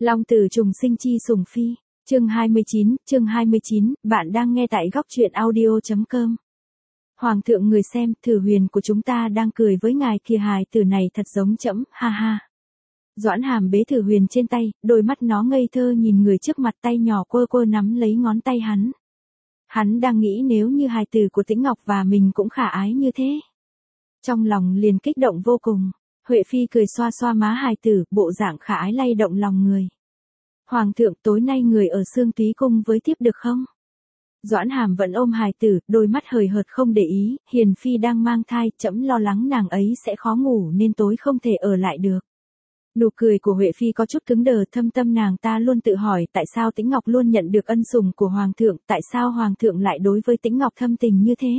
Long tử trùng sinh chi sủng phi, chương 29, bạn đang nghe tại góc truyện audio.com. Hoàng thượng người xem, Thử Huyền của chúng ta đang cười với ngài kìa, hài tử này thật giống trẫm, ha ha. Doãn Hàm bế Thử Huyền trên tay, đôi mắt nó ngây thơ nhìn người trước mặt, tay nhỏ quơ quơ nắm lấy ngón tay hắn. Hắn đang nghĩ nếu như hài tử của Tĩnh Ngọc và mình cũng khả ái như thế. Trong lòng liền kích động vô cùng. Huệ Phi cười xoa xoa má hài tử, bộ dạng khả ái lay động lòng người. Hoàng thượng, tối nay người ở Xương Túy cung với tiếp được không? Doãn Hàm vẫn ôm hài tử, đôi mắt hời hợt không để ý, Hiền Phi đang mang thai, trẫm lo lắng nàng ấy sẽ khó ngủ nên tối không thể ở lại được. Nụ cười của Huệ Phi có chút cứng đờ, thâm tâm nàng ta luôn tự hỏi tại sao Tĩnh Ngọc luôn nhận được ân sủng của Hoàng thượng, tại sao Hoàng thượng lại đối với Tĩnh Ngọc thâm tình như thế?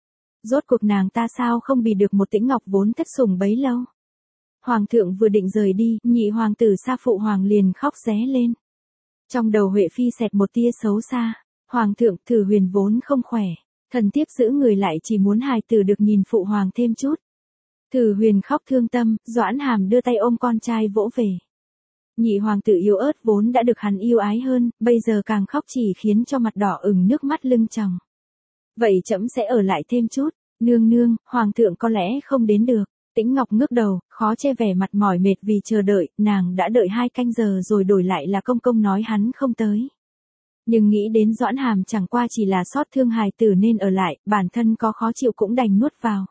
Rốt cuộc nàng ta sao không bị được một Tĩnh Ngọc vốn thất sủng bấy lâu? Hoàng thượng vừa định rời đi, nhị hoàng tử Sa Phụ Hoàng liền khóc ré lên. Trong đầu Huệ Phi xẹt một tia xấu xa. Hoàng thượng, Thử Huyền vốn không khỏe. Thần thiếp giữ người lại chỉ muốn hài tử được nhìn Phụ Hoàng thêm chút. Thử Huyền khóc thương tâm, Doãn Hàm đưa tay ôm con trai vỗ về. Nhị hoàng tử yếu ớt vốn đã được hắn yêu ái hơn, bây giờ càng khóc chỉ khiến cho mặt đỏ ửng, nước mắt lưng tròng. Vậy trẫm sẽ ở lại thêm chút. Nương nương, Hoàng thượng có lẽ không đến được. Tĩnh Ngọc ngước đầu, khó che vẻ mặt mỏi mệt vì chờ đợi, nàng đã đợi 2 canh giờ rồi, đổi lại là công công nói hắn không tới. Nhưng nghĩ đến Doãn Hàm chẳng qua chỉ là xót thương hài tử nên ở lại, bản thân có khó chịu cũng đành nuốt vào.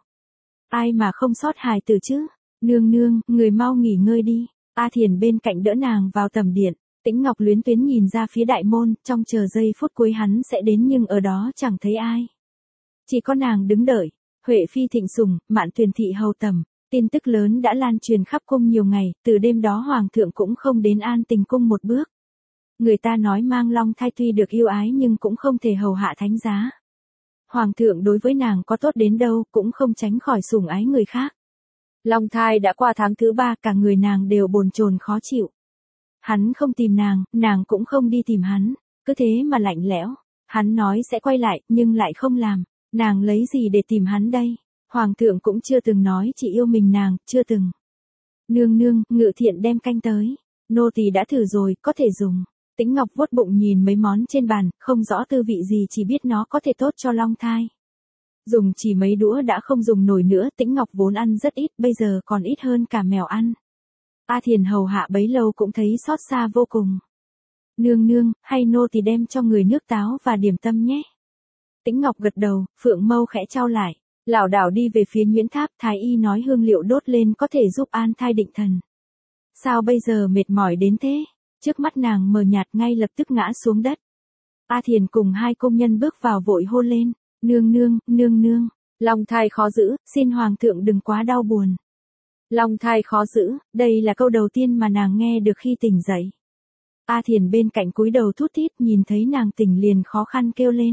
Ai mà không xót hài tử chứ? Nương nương, người mau nghỉ ngơi đi. A Thiền bên cạnh đỡ nàng vào tầm điện. Tĩnh Ngọc luyến tuyến nhìn ra phía đại môn, trong chờ giây phút cuối hắn sẽ đến nhưng ở đó chẳng thấy ai. Chỉ có nàng đứng đợi. Huệ Phi thịnh sủng, Mạn Tuyền thị hầu tầm. Tin tức lớn đã lan truyền khắp cung nhiều ngày, từ đêm đó Hoàng thượng cũng không đến An Tình cung một bước. Người ta nói mang long thai tuy được yêu ái nhưng cũng không thể hầu hạ thánh giá. Hoàng thượng đối với nàng có tốt đến đâu cũng không tránh khỏi sủng ái người khác. Long thai đã qua tháng thứ 3, cả người nàng đều bồn chồn khó chịu. Hắn không tìm nàng cũng không đi tìm hắn, cứ thế mà lạnh lẽo. Hắn nói sẽ quay lại nhưng lại không làm, nàng lấy gì để tìm hắn đây? Hoàng thượng cũng chưa từng nói chỉ yêu mình nàng, chưa từng. Nương nương, Ngự Thiện đem canh tới. Nô tỳ đã thử rồi, có thể dùng. Tĩnh Ngọc vuốt bụng nhìn mấy món trên bàn, không rõ tư vị gì, chỉ biết nó có thể tốt cho long thai. Dùng chỉ mấy đũa đã không dùng nổi nữa, Tĩnh Ngọc vốn ăn rất ít, bây giờ còn ít hơn cả mèo ăn. A Thiền hầu hạ bấy lâu cũng thấy xót xa vô cùng. Nương nương, hay nô tỳ đem cho người nước táo và điểm tâm nhé. Tĩnh Ngọc gật đầu, phượng mâu khẽ trao lại. Lảo đảo đi về phía Nguyễn Tháp, thái y nói hương liệu đốt lên có thể giúp an thai định thần. Sao bây giờ mệt mỏi đến thế? Trước mắt nàng mờ nhạt, ngay lập tức ngã xuống đất. A Thiền cùng 2 công nhân bước vào vội hôn lên. Nương nương, long thai khó giữ, xin Hoàng thượng đừng quá đau buồn. Long thai khó giữ, đây là câu đầu tiên mà nàng nghe được khi tỉnh dậy. A Thiền bên cạnh cúi đầu thút thít, nhìn thấy nàng tỉnh liền khó khăn kêu lên.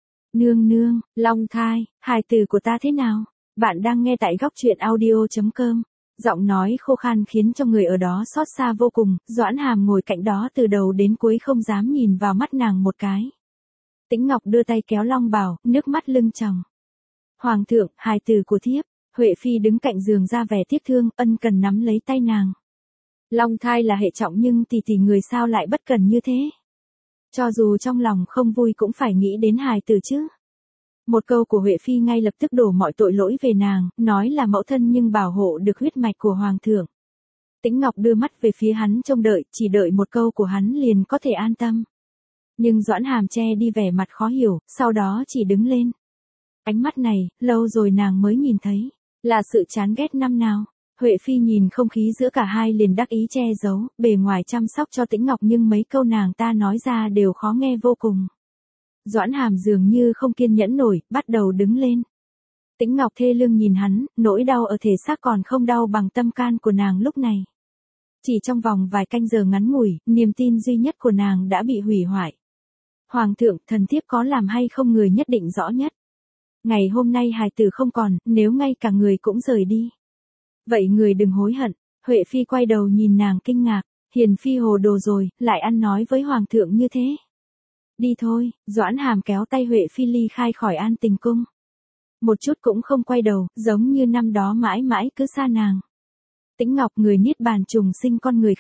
Nương, long thai, hài tử của ta thế nào? Bạn đang nghe tại góc truyện audio.com. Giọng nói khô khan khiến cho người ở đó xót xa vô cùng, Doãn Hàm ngồi cạnh đó từ đầu đến cuối không dám nhìn vào mắt nàng một cái. Tĩnh Ngọc đưa tay kéo long bào, nước mắt lưng tròng. Hoàng thượng, hài tử của thiếp. Huệ Phi đứng cạnh giường ra vẻ tiếc thương, ân cần nắm lấy tay nàng. Long thai là hệ trọng nhưng tỷ người sao lại bất cần như thế? Cho dù trong lòng không vui cũng phải nghĩ đến hài tử chứ. Một câu của Huệ Phi ngay lập tức đổ mọi tội lỗi về nàng, nói là mẫu thân nhưng bảo hộ được huyết mạch của Hoàng thượng. Tĩnh Ngọc đưa mắt về phía hắn trông đợi, chỉ đợi một câu của hắn liền có thể an tâm. Nhưng Doãn Hàm che đi vẻ mặt khó hiểu, sau đó chỉ đứng lên. Ánh mắt này, lâu rồi nàng mới nhìn thấy, là sự chán ghét năm nào. Huệ Phi nhìn không khí giữa cả hai liền đắc ý che giấu, bề ngoài chăm sóc cho Tĩnh Ngọc nhưng mấy câu nàng ta nói ra đều khó nghe vô cùng. Doãn Hàm dường như không kiên nhẫn nổi, bắt đầu đứng lên. Tĩnh Ngọc thê lương nhìn hắn, nỗi đau ở thể xác còn không đau bằng tâm can của nàng lúc này. Chỉ trong vòng vài canh giờ ngắn ngủi, niềm tin duy nhất của nàng đã bị hủy hoại. Hoàng thượng, thần thiếp có làm hay không người nhất định rõ nhất. Ngày hôm nay hài tử không còn, nếu ngay cả người cũng rời đi. Vậy người đừng hối hận. Huệ Phi quay đầu nhìn nàng kinh ngạc. Hiền Phi hồ đồ rồi, lại ăn nói với Hoàng thượng như thế. Đi thôi, Doãn Hàm kéo tay Huệ Phi ly khai khỏi An Tình cung. Một chút cũng không quay đầu, giống như năm đó mãi mãi cứ xa nàng. Tĩnh Ngọc người niết bàn trùng sinh con người khác.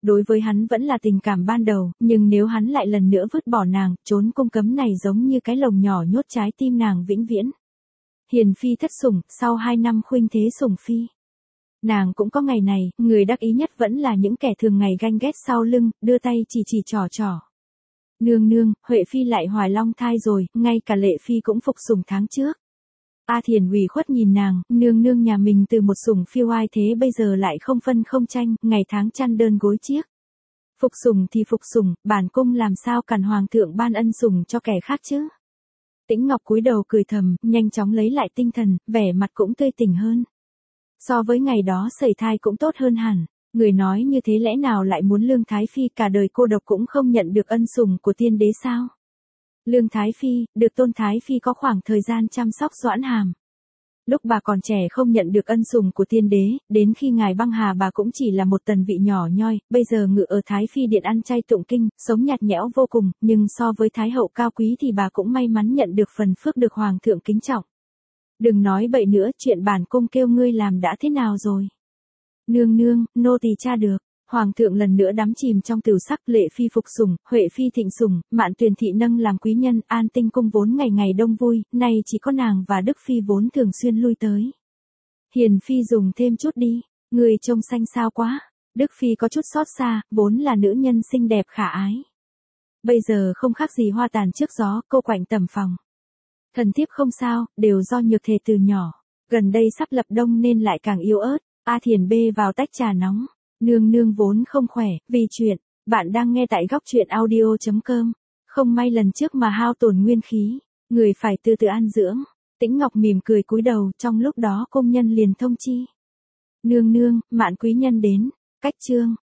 Đối với hắn vẫn là tình cảm ban đầu, nhưng nếu hắn lại lần nữa vứt bỏ nàng, trốn cung cấm này giống như cái lồng nhỏ nhốt trái tim nàng vĩnh viễn. Hiền phi thất sủng, sau 2 năm khuynh thế sủng phi. Nàng cũng có ngày này, người đắc ý nhất vẫn là những kẻ thường ngày ganh ghét sau lưng, đưa tay chỉ trò trò. Nương nương, Huệ phi lại hoài long thai rồi, ngay cả Lệ phi cũng phục sủng tháng trước. A Thiền ủy khuất nhìn nàng, nương nương nhà mình từ một sủng phi oai thế bây giờ lại không phân không tranh, ngày tháng chăn đơn gối chiếc. Phục sủng thì phục sủng, bản cung làm sao cản hoàng thượng ban ân sủng cho kẻ khác chứ? Tĩnh Ngọc cúi đầu cười thầm, nhanh chóng lấy lại tinh thần, vẻ mặt cũng tươi tỉnh hơn. So với ngày đó sẩy thai cũng tốt hơn hẳn. Người nói như thế lẽ nào lại muốn Lương Thái Phi cả đời cô độc cũng không nhận được ân sủng của tiên đế sao? Lương Thái Phi, được Tôn Thái Phi có khoảng thời gian chăm sóc Doãn Hàm. Lúc bà còn trẻ không nhận được ân sủng của tiên đế, đến khi ngài băng hà bà cũng chỉ là một tần vị nhỏ nhoi, bây giờ ngự ở Thái Phi điện ăn chay tụng kinh, sống nhạt nhẽo vô cùng, nhưng so với Thái hậu cao quý thì bà cũng may mắn nhận được phần phước được Hoàng thượng kính trọng. Đừng nói bậy nữa, chuyện bản cung kêu ngươi làm đã thế nào rồi? Nương nương, nô tỳ tra được. Hoàng thượng lần nữa đắm chìm trong tửu sắc, Lệ phi phục sủng, Huệ phi thịnh sủng, Mạn Tuyền thị nâng làm quý nhân, An Tinh cung vốn ngày ngày đông vui, nay chỉ có nàng và Đức phi vốn thường xuyên lui tới. Hiền phi dùng thêm chút đi, người trông xanh sao quá. Đức phi có chút xót xa, vốn là nữ nhân xinh đẹp khả ái. Bây giờ không khác gì hoa tàn trước gió, cô quạnh tầm phòng. Thần thiếp không sao, đều do nhược thể từ nhỏ. Gần đây sắp lập đông nên lại càng yếu ớt. A Thiền bê vào tách trà nóng. Nương nương vốn không khỏe, vì chuyện, bạn đang nghe tại góc truyện audio.com. Không may lần trước mà hao tổn nguyên khí, người phải từ từ an dưỡng. Tĩnh Ngọc mỉm cười cúi đầu, trong lúc đó công nhân liền thông chi. Nương nương, Mạn quý nhân đến, cách chương.